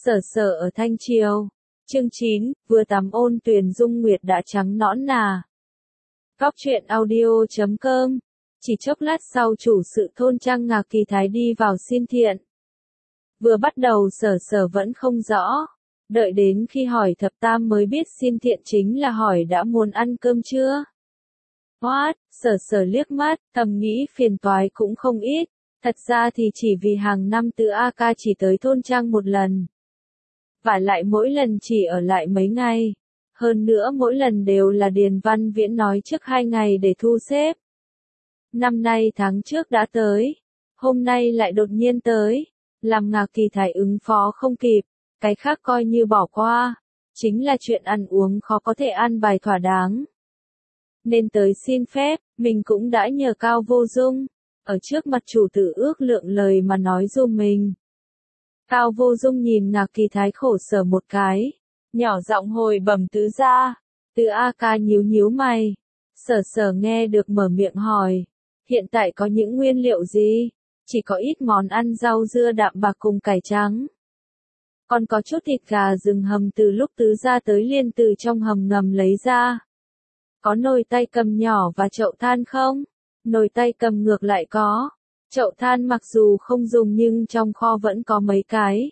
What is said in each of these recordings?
Sở Sở ở Thanh Triều. Chương 9, vừa tắm ôn tuyền dung nguyệt đã trắng nõn nà. Góc truyện audio.com. Chỉ chốc lát sau chủ sự thôn trang Ngạc Kỳ Thái đi vào xin thiện. Vừa bắt đầu Sở Sở vẫn không rõ. Đợi đến khi hỏi thập tam mới biết xin thiện chính là hỏi đã muốn ăn cơm chưa. What? Sở Sở liếc mắt, thầm nghĩ phiền toái cũng không ít. Thật ra thì chỉ vì hàng năm Từ A Ca chỉ tới thôn trang một lần. Và lại mỗi lần chỉ ở lại mấy ngày. Hơn nữa mỗi lần đều là Điền Văn Viễn nói trước 2 ngày để thu xếp. Năm nay tháng trước đã tới. Hôm nay lại đột nhiên tới. Làm Ngạc Kỳ Thái ứng phó không kịp. Cái khác coi như bỏ qua. Chính là chuyện ăn uống khó có thể an bài thỏa đáng. Nên tới xin phép, mình cũng đã nhờ Cao Vô Dung. Ở trước mặt chủ tử ước lượng lời mà nói dùm mình. Cao Vô Dung nhìn Ngạc Kỳ Thái khổ sở một cái. Nhỏ giọng hồi bẩm tứ gia. Từ A Ca nhíu nhíu mày. Sở Sở nghe được mở miệng hỏi. Hiện tại có những nguyên liệu gì? Chỉ có ít món ăn rau dưa đạm bạc cùng cải trắng. Còn có chút thịt gà rừng hầm từ lúc tứ gia tới liền từ trong hầm ngầm lấy ra. Có nồi tay cầm nhỏ và chậu than không? Nồi tay cầm ngược lại có. Chậu than mặc dù không dùng nhưng trong kho vẫn có mấy cái.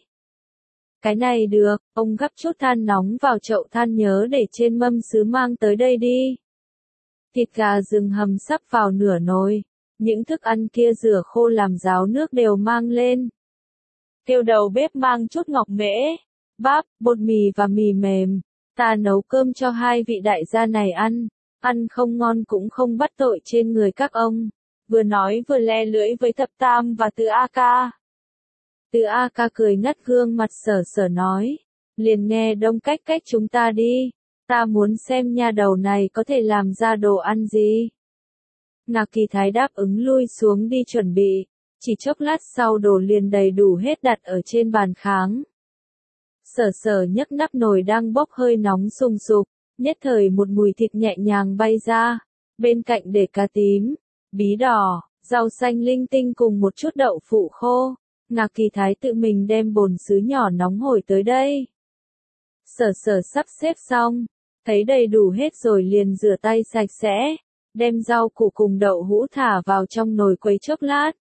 Cái này được, ông gắp chút than nóng vào chậu than nhớ để trên mâm sứ mang tới đây đi. Thịt gà rừng hầm sắp vào nửa nồi. Những thức ăn kia rửa khô làm ráo nước đều mang lên. Kêu đầu bếp mang chút ngọc mễ, bắp, bột mì và mì mềm. Ta nấu cơm cho 2 vị đại gia này ăn. Ăn không ngon cũng không bắt tội trên người các ông. Vừa nói vừa le lưỡi với thập tam và Từ A Ca. Từ A Ca cười ngắt gương mặt Sở Sở nói. Liền nghe đông cách chúng ta đi. Ta muốn xem nha đầu này có thể làm ra đồ ăn gì. Ngạc Kỳ Thái đáp ứng lui xuống đi chuẩn bị. Chỉ chốc lát sau đồ liền đầy đủ hết đặt ở trên bàn kháng. Sở Sở nhấc nắp nồi đang bốc hơi nóng sùng sục. Nhất thời một mùi thịt nhẹ nhàng bay ra. Bên cạnh để cá tím, bí đỏ, rau xanh linh tinh cùng một chút đậu phụ khô. Ngạc Kỳ Thái tự mình đem bồn sứ nhỏ nóng hổi tới đây. Sở Sở sắp xếp xong, thấy đầy đủ hết rồi liền rửa tay sạch sẽ, đem rau củ cùng đậu hũ thả vào trong nồi quấy chốc lát.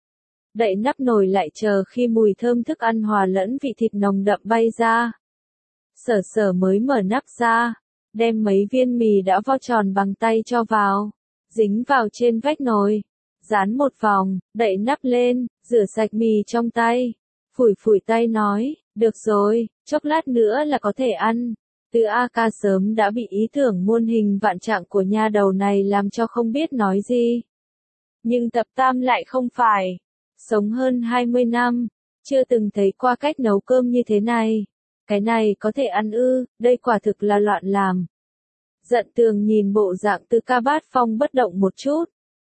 Đậy nắp nồi lại chờ khi mùi thơm thức ăn hòa lẫn vị thịt nồng đậm bay ra. Sở Sở mới mở nắp ra, đem mấy viên mì đã vo tròn bằng tay cho vào, dính vào trên vách nồi, dán một vòng, đậy nắp lên, rửa sạch mì trong tay, phủi tay nói, được rồi, chốc lát nữa là có thể ăn. Từ A Ca sớm đã bị ý tưởng muôn hình vạn trạng của nha đầu này làm cho không biết nói gì. Nhưng thập tam lại không phải. Sống hơn 20 năm, chưa từng thấy qua cách nấu cơm như thế này. Cái này có thể ăn ư, đây quả thực là loạn làm. Giận Tường nhìn bộ dạng Từ Ca bát phong bất động một chút.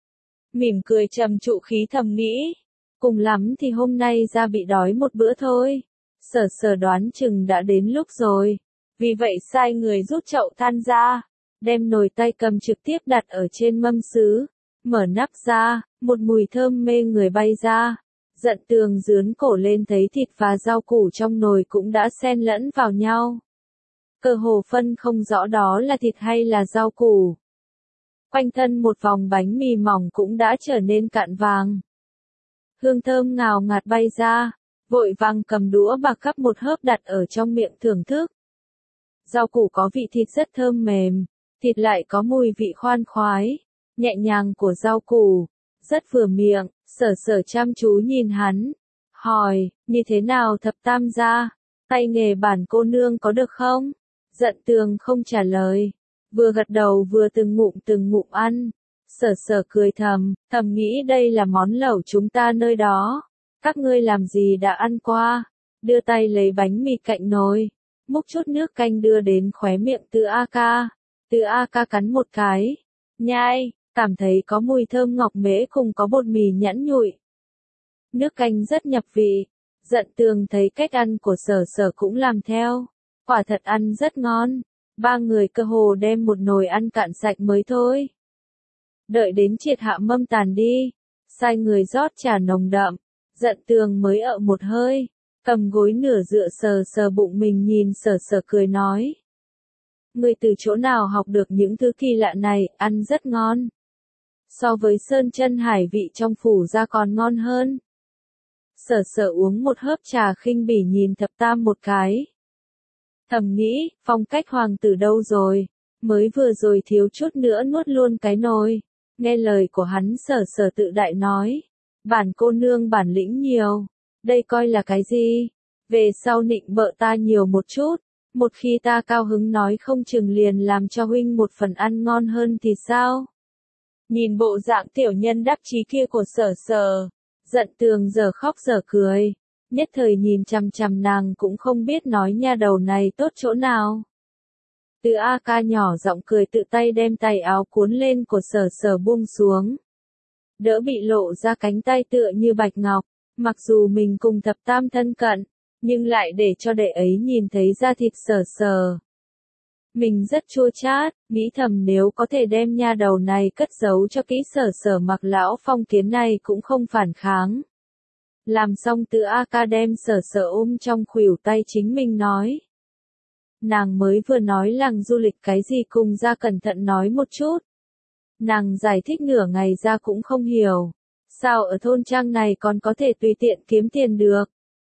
Mỉm cười trầm trụ khí thầm nghĩ. Cùng lắm thì hôm nay ra bị đói một bữa thôi. Sở Sở đoán chừng đã đến lúc rồi. Vì vậy sai người rút chậu than ra. Đem nồi tay cầm trực tiếp đặt ở trên mâm sứ. Mở nắp ra, một mùi thơm mê người bay ra. Giận Tường dướn cổ lên thấy thịt và rau củ trong nồi cũng đã xen lẫn vào nhau. Cơ hồ phân không rõ đó là thịt hay là rau củ. Quanh thân một vòng bánh mì mỏng cũng đã trở nên cạn vàng. Hương thơm ngào ngạt bay ra, vội vàng cầm đũa bạc gắp một hớp đặt ở trong miệng thưởng thức. Rau củ có vị thịt rất thơm mềm, thịt lại có mùi vị khoan khoái, nhẹ nhàng của rau củ, rất vừa miệng. Sở Sở chăm chú nhìn hắn, hỏi, như thế nào thập tam gia, tay nghề bản cô nương có được không? Giận Tường không trả lời, vừa gật đầu vừa từng ngụm ăn. Sở Sở cười thầm nghĩ đây là món lẩu chúng ta nơi đó, các ngươi làm gì đã ăn qua, đưa tay lấy bánh mì cạnh nồi, múc chút nước canh đưa đến khóe miệng Từ A Ca. Từ A Ca cắn một cái, nhai, cảm thấy có mùi thơm ngọc mễ cùng có bột mì nhẵn nhụi. Nước canh rất nhập vị. Giận Tường thấy cách ăn của Sở Sở cũng làm theo. Quả thật ăn rất ngon. 3 người cơ hồ đem một nồi ăn cạn sạch mới thôi. Đợi đến triệt hạ mâm tàn đi. Sai người rót trà nồng đậm. Giận Tường mới ợ một hơi. cầm gối nửa dựa sờ sờ bụng mình nhìn Sở Sở cười nói. Ngươi từ chỗ nào học được những thứ kỳ lạ này, ăn rất ngon. So với sơn chân hải vị trong phủ ra còn ngon hơn. Sở Sở uống một hớp trà khinh bỉ nhìn Thập Tam một cái. Thầm nghĩ, phong cách hoàng tử đâu rồi, mới vừa rồi thiếu chút nữa nuốt luôn cái nồi. Nghe lời của hắn Sở Sở tự đại nói. Bản cô nương bản lĩnh nhiều, đây coi là cái gì? Về sau nịnh bợ ta nhiều một chút, một khi ta cao hứng nói không chừng liền làm cho huynh một phần ăn ngon hơn thì sao? Nhìn bộ dạng tiểu nhân đắc chí kia của Sở Sở, giận Tường giờ khóc giờ cười, nhất thời nhìn chằm chằm nàng cũng không biết nói nha đầu này tốt chỗ nào. Từ A Ca nhỏ giọng cười tự tay đem tay áo cuốn lên của Sở Sở buông xuống. Đỡ bị lộ ra cánh tay tựa như bạch ngọc, mặc dù mình cùng Thập Tam thân cận, nhưng lại để cho đệ ấy nhìn thấy da thịt Sở Sở. Mình rất chua chát, nghĩ thầm nếu có thể đem nha đầu này cất giấu cho kỹ Sở Sở mặc lão phong kiến này cũng không phản kháng. Làm xong Từ A Ca đem Sở Sở ôm trong khuỷu tay chính mình nói. Nàng mới vừa nói làng du lịch cái gì cùng ra cẩn thận nói một chút. Nàng giải thích nửa ngày ra cũng không hiểu. Sao ở thôn trang này còn có thể tùy tiện kiếm tiền được?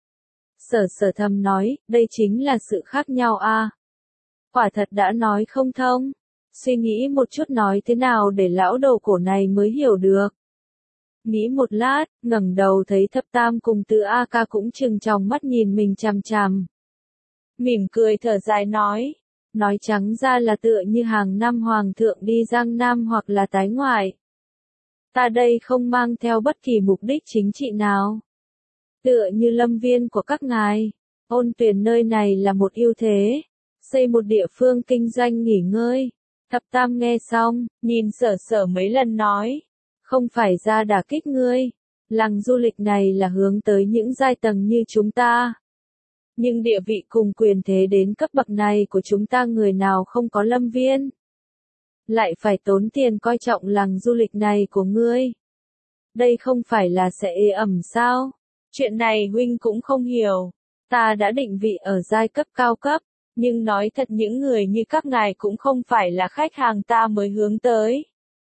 Sở Sở thầm nói, đây chính là sự khác nhau a. Quả thật đã nói không thông. Suy nghĩ một chút nói thế nào để lão đầu cổ này mới hiểu được. Nghĩ một lát, ngẩng đầu thấy Thập Tam cùng Từ A Ca cũng trừng tròng mắt nhìn mình chằm chằm. Mỉm cười thở dài nói trắng ra là tựa như hàng năm hoàng thượng đi Giang Nam hoặc là tái ngoại. Ta đây không mang theo bất kỳ mục đích chính trị nào. Tựa như lâm viên của các ngài, Ôn Tuyền nơi này là một ưu thế, xây một địa phương kinh doanh nghỉ ngơi. Thập Tam nghe xong, nhìn Sở Sở mấy lần nói, không phải ra đả kích ngươi, làng du lịch này là hướng tới những giai tầng như chúng ta. Nhưng địa vị cùng quyền thế đến cấp bậc này của chúng ta người nào không có lâm viên. Lại phải tốn tiền coi trọng làng du lịch này của ngươi. Đây không phải là sẽ ế ẩm sao? Chuyện này huynh cũng không hiểu. Ta đã định vị ở giai cấp cao cấp, nhưng nói thật những người như các ngài cũng không phải là khách hàng ta mới hướng tới.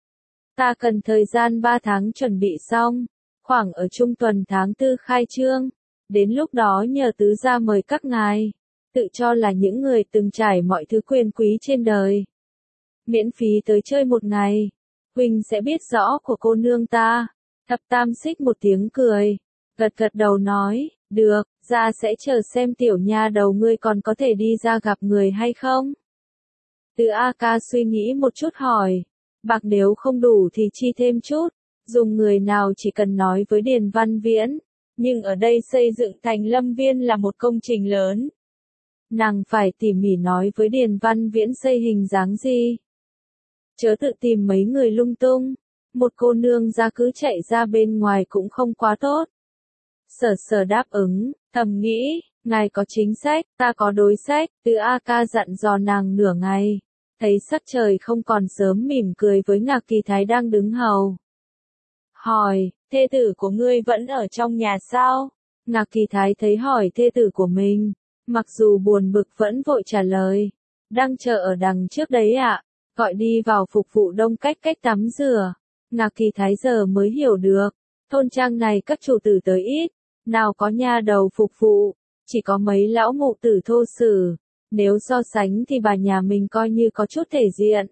Ta cần thời gian 3 tháng chuẩn bị xong, khoảng ở trung tuần tháng 4 khai trương. Đến lúc đó nhờ tứ gia mời các ngài, tự cho là những người từng trải mọi thứ quyền quý trên đời. Miễn phí tới chơi một ngày, huynh sẽ biết rõ của cô nương ta. Thập Tam xích một tiếng cười, gật gật đầu nói, được, gia sẽ chờ xem tiểu nha đầu ngươi còn có thể đi ra gặp người hay không. Từ A Ca suy nghĩ một chút hỏi, bạc nếu không đủ thì chi thêm chút, dùng người nào chỉ cần nói với Điền Văn Viễn. Nhưng ở đây xây dựng thành lâm viên là một công trình lớn. Nàng phải tỉ mỉ nói với Điền Văn Viễn xây hình dáng gì. Chớ tự tìm mấy người lung tung. Một cô nương ra cứ chạy ra bên ngoài cũng không quá tốt. Sở Sở đáp ứng, thầm nghĩ, ngài có chính sách, ta có đối sách. Từ A Ca dặn dò nàng nửa ngày. Thấy sắc trời không còn sớm mỉm cười với Ngạc Kỳ Thái đang đứng hầu. Hỏi, thê tử của ngươi vẫn ở trong nhà sao? Ngạc Kỳ Thái thấy hỏi thê tử của mình, mặc dù buồn bực vẫn vội trả lời. Đang chờ ở đằng trước đấy ạ, gọi đi vào phục vụ đông cách tắm rửa. Ngạc Kỳ Thái giờ mới hiểu được, thôn trang này các chủ tử tới ít, nào có nha đầu phục vụ, chỉ có mấy lão mụ tử thô sử. Nếu so sánh thì bà nhà mình coi như có chút thể diện.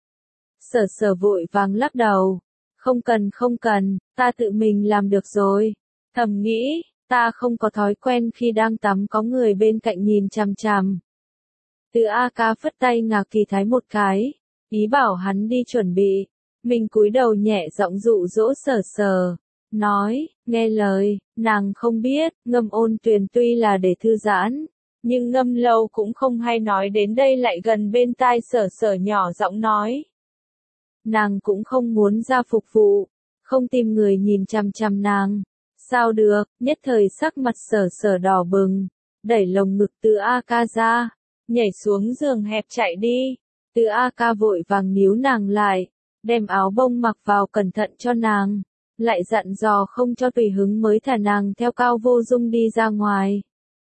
Sở Sở vội vàng lắc đầu. Không cần, ta tự mình làm được rồi. Thầm nghĩ, ta không có thói quen khi đang tắm có người bên cạnh nhìn chằm chằm. Từ A Ca phất tay Ngạc Kỳ Thái một cái, ý bảo hắn đi chuẩn bị. Mình cúi đầu nhẹ giọng dụ dỗ Sở Sở, nói, nghe lời, nàng không biết, ngâm Ôn Tuyền tuy là để thư giãn, nhưng ngâm lâu cũng không hay nói đến đây lại gần bên tai Sở Sở nhỏ giọng nói. Nàng cũng không muốn ra phục vụ, không tìm người nhìn chằm chằm nàng. Sao được, nhất thời sắc mặt Sở Sở đỏ bừng, đẩy lồng ngực Từ A Ca ra, nhảy xuống giường hẹp chạy đi. Từ A Ca vội vàng níu nàng lại, đem áo bông mặc vào cẩn thận cho nàng, lại dặn dò không cho tùy hứng mới thả nàng theo Cao Vô Dung đi ra ngoài.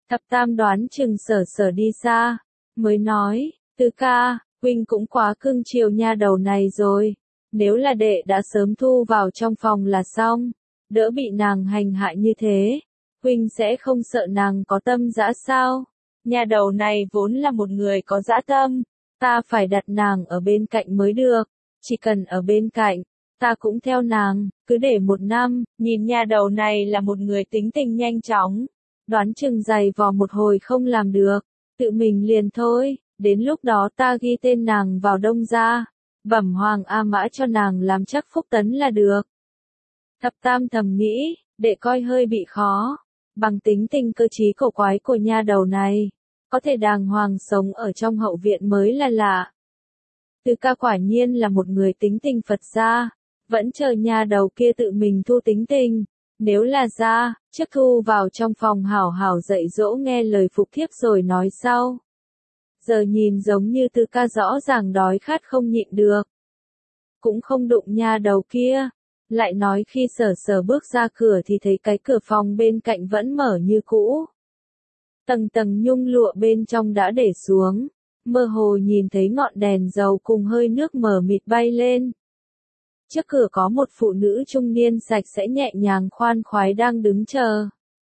Thập Tam đoán chừng Sở Sở đi xa, mới nói, Tứ ca, huynh cũng quá cưng chiều nha đầu này rồi. Nếu là đệ đã sớm thu vào trong phòng là xong, đỡ bị nàng hành hại như thế, huynh sẽ không sợ nàng có tâm dã sao? Nha đầu này vốn là một người có dã tâm, ta phải đặt nàng ở bên cạnh mới được, chỉ cần ở bên cạnh, ta cũng theo nàng, cứ để 1 năm, nhìn nha đầu này là một người tính tình nhanh chóng, đoán chừng giày vò một hồi không làm được, tự mình liền thôi, đến lúc đó ta ghi tên nàng vào Đông gia, bẩm Hoàng A Mã cho nàng làm chắc phúc tấn là được. Thập Tam thầm nghĩ, đệ coi hơi bị khó, bằng tính tình cơ trí cổ quái của nha đầu này, có thể đàng hoàng sống ở trong hậu viện mới là lạ. Tứ ca quả nhiên là một người tính tình Phật gia, vẫn chờ nha đầu kia tự mình thu tính tình, nếu là ra, trước thu vào trong phòng hảo hảo dạy dỗ nghe lời phục thiếp rồi nói sau. Giờ nhìn giống như Tứ ca rõ ràng đói khát không nhịn được. Cũng không đụng nha đầu kia, lại nói khi Sở Sở bước ra cửa thì thấy cái cửa phòng bên cạnh vẫn mở như cũ. Tầng tầng nhung lụa bên trong đã để xuống, mơ hồ nhìn thấy ngọn đèn dầu cùng hơi nước mờ mịt bay lên. Trước cửa có một phụ nữ trung niên sạch sẽ nhẹ nhàng khoan khoái đang đứng chờ.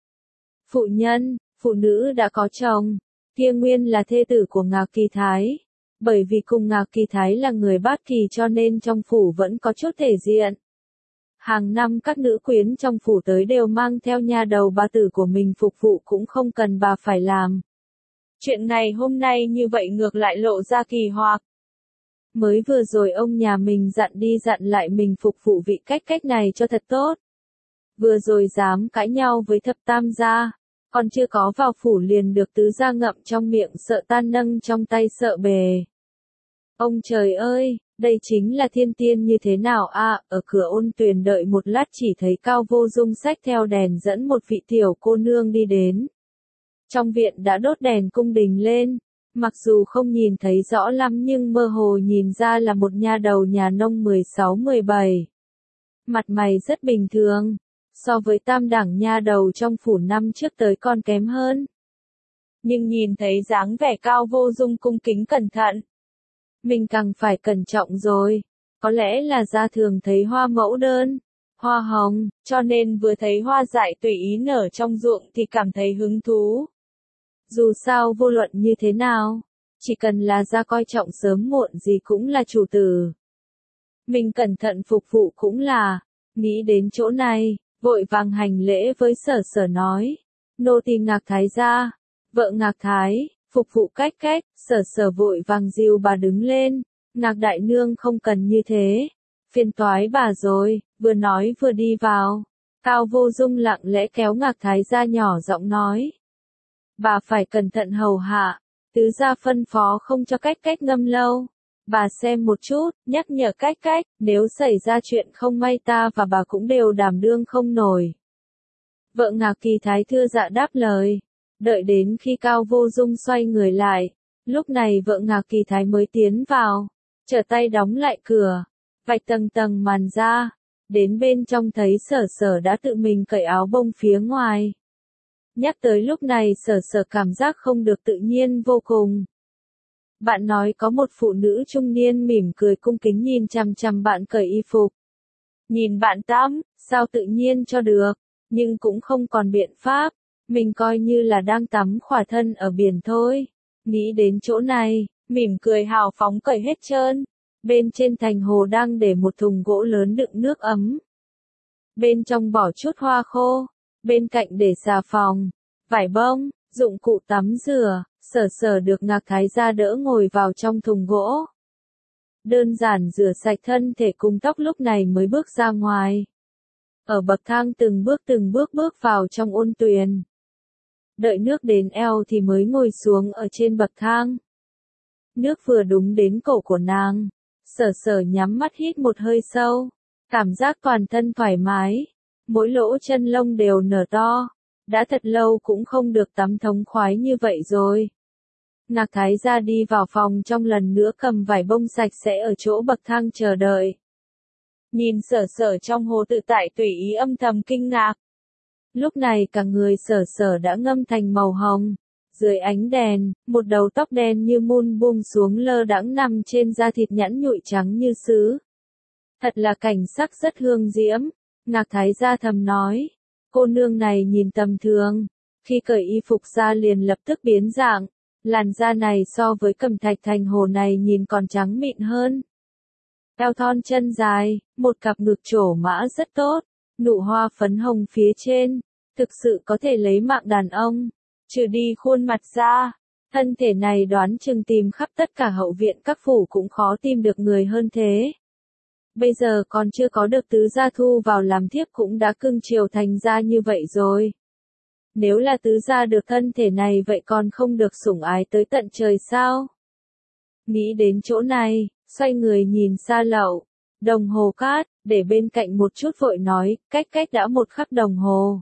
Phụ nhân, phụ nữ đã có chồng, kia nguyên là thê tử của Ngạc Kỳ Thái. Bởi vì cùng Ngạc Kỳ Thái là người Bát Kỳ cho nên trong phủ vẫn có chút thể diện. Hàng năm các nữ quyến trong phủ tới đều mang theo nha đầu bà tử của mình phục vụ cũng không cần bà phải làm. Chuyện này hôm nay như vậy ngược lại lộ ra kỳ hoặc. Mới vừa rồi ông nhà mình dặn đi dặn lại mình phục vụ vị cách này cho thật tốt. Vừa rồi dám cãi nhau với Thập Tam gia, còn chưa có vào phủ liền được tứ gia ngậm trong miệng sợ tan nâng trong tay sợ bề. Ông trời ơi, đây chính là thiên tiên như thế nào a? Ở cửa Ôn Tuyền đợi một lát chỉ thấy Cao Vô Dung xách theo đèn dẫn một vị tiểu cô nương đi đến. Trong viện đã đốt đèn cung đình lên, mặc dù không nhìn thấy rõ lắm nhưng mơ hồ nhìn ra là một nha đầu nhà nông 16-17. Mặt mày rất bình thường, so với tam đẳng nha đầu trong phủ năm trước tới còn kém hơn. Nhưng nhìn thấy dáng vẻ Cao Vô Dung cung kính cẩn thận, mình càng phải cẩn trọng rồi, có lẽ là gia thường thấy hoa mẫu đơn, hoa hồng, cho nên vừa thấy hoa dại tùy ý nở trong ruộng thì cảm thấy hứng thú. Dù sao vô luận như thế nào, chỉ cần là gia coi trọng sớm muộn gì cũng là chủ tử. Mình cẩn thận phục vụ cũng là, nghĩ đến chỗ này, vội vàng hành lễ với Sở Sở nói, nô tỳ Ngạc Thái gia, vợ Ngạc Thái. Phục vụ cách, Sở Sở vội vàng dìu bà đứng lên, Ngạc đại nương không cần như thế, phiền toái bà rồi, vừa nói vừa đi vào. Cao Vô Dung lặng lẽ kéo Ngạc Thái gia nhỏ giọng nói. Bà phải cẩn thận hầu hạ, tứ gia phân phó không cho cách ngâm lâu. Bà xem một chút, nhắc nhở cách, nếu xảy ra chuyện không may ta và bà cũng đều đảm đương không nổi. Vợ Ngạc Kỳ Thái thưa dạ đáp lời. Đợi đến khi Cao Vô Dung xoay người lại, lúc này vợ Ngạc Kỳ Thái mới tiến vào, trở tay đóng lại cửa, vạch tầng tầng màn ra, đến bên trong thấy Sở Sở đã tự mình cởi áo bông phía ngoài. Nhắc tới lúc này Sở Sở cảm giác không được tự nhiên vô cùng. Bạn nói có một phụ nữ trung niên mỉm cười cung kính nhìn chằm chằm bạn cởi y phục. Nhìn bạn tắm, sao tự nhiên cho được, nhưng cũng không còn biện pháp. Mình coi như là đang tắm khỏa thân ở biển thôi. Nghĩ đến chỗ này, mỉm cười hào phóng cởi hết trơn. Bên trên thành hồ đang để một thùng gỗ lớn đựng nước ấm. Bên trong bỏ chút hoa khô. Bên cạnh để xà phòng, vải bông, dụng cụ tắm rửa. Sở Sở được Ngạc Thái gia đỡ ngồi vào trong thùng gỗ. Đơn giản rửa sạch thân thể cùng tóc lúc này mới bước ra ngoài. Ở bậc thang từng bước bước vào trong Ôn Tuyền. Đợi nước đến eo thì mới ngồi xuống ở trên bậc thang. Nước vừa đúng đến cổ của nàng. Sở Sở nhắm mắt hít một hơi sâu. Cảm giác toàn thân thoải mái. Mỗi lỗ chân lông đều nở to. Đã thật lâu cũng không được tắm thống khoái như vậy rồi. Ngạc Thái gia đi vào phòng trong lần nữa cầm vải bông sạch sẽ ở chỗ bậc thang chờ đợi. Nhìn Sở Sở trong hồ tự tại tùy ý âm thầm kinh ngạc. Lúc này cả người Sở Sở đã ngâm thành màu hồng. Dưới ánh đèn, một đầu tóc đen như mun buông xuống lơ đãng nằm trên da thịt nhẵn nhụi trắng như sứ. Thật là cảnh sắc rất hương diễm. Ngạc Thái Gia thầm nói. Cô nương này nhìn tầm thường. Khi cởi y phục ra liền lập tức biến dạng. Làn da này so với Cẩm Thạch Thành Hồ này nhìn còn trắng mịn hơn. Eo thon chân dài, một cặp ngực trổ mã rất tốt. Nụ hoa phấn hồng phía trên. Thực sự có thể lấy mạng đàn ông. Trừ đi khuôn mặt ra. Thân thể này đoán chừng tìm khắp tất cả hậu viện các phủ cũng khó tìm được người hơn thế. Bây giờ còn chưa có được tứ gia thu vào làm thiếp cũng đã cưng chiều thành gia như vậy rồi. Nếu là tứ gia được thân thể này vậy còn không được sủng ái tới tận trời sao? Nghĩ đến chỗ này, xoay người nhìn Sa Lậu. Đồng hồ cát, để bên cạnh một chút vội nói, cách đã 1 khắc đồng hồ.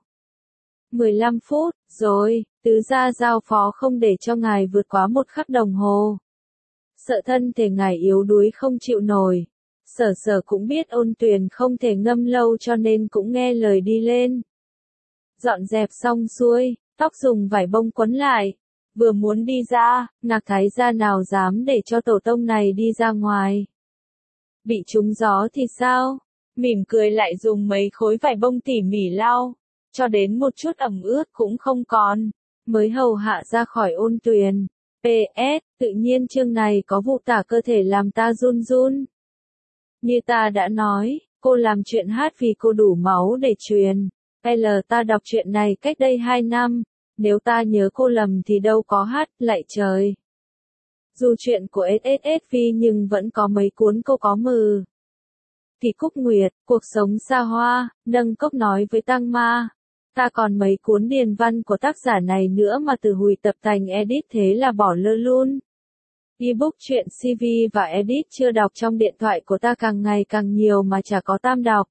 15 phút, rồi, tứ gia giao phó không để cho ngài vượt quá 1 khắc đồng hồ. Sợ thân thể ngài yếu đuối không chịu nổi. Sở Sở cũng biết Ôn Tuyền không thể ngâm lâu cho nên cũng nghe lời đi lên. Dọn dẹp xong xuôi, tóc dùng vải bông quấn lại. Vừa muốn đi ra, Ngạc Thái Gia nào dám để cho tổ tông này đi ra ngoài. Bị trúng gió thì sao? Mỉm cười lại dùng mấy khối vải bông tỉ mỉ lau, cho đến một chút ẩm ướt cũng không còn, mới hầu hạ ra khỏi Ôn Tuyền. PS, tự nhiên chương này có vụ tả cơ thể làm ta run run. Như ta đã nói, cô làm chuyện hát vì cô đủ máu để truyền. Ta đọc chuyện này cách đây 2 năm, nếu ta nhớ cô lầm thì đâu có hát, lạy trời. Dù chuyện của SSV nhưng vẫn có mấy cuốn cô có mừ. Thì Cúc Nguyệt, cuộc sống xa hoa, nâng cốc nói với Tăng Ma. Ta còn mấy cuốn điền văn của tác giả này nữa mà từ hồi tập thành edit thế là bỏ lơ luôn. Ebook truyện CV và edit chưa đọc trong điện thoại của ta càng ngày càng nhiều mà chả có tam đọc.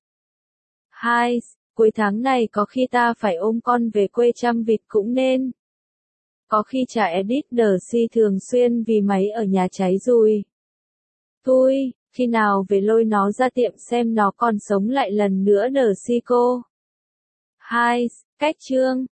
2. Cuối tháng này có khi ta phải ôm con về quê chăm vịt cũng nên. Có khi chả edit đờ si thường xuyên vì máy ở nhà cháy rồi. Thôi, khi nào về lôi nó ra tiệm xem nó còn sống lại lần nữa đờ si cô. 2. Cách chương.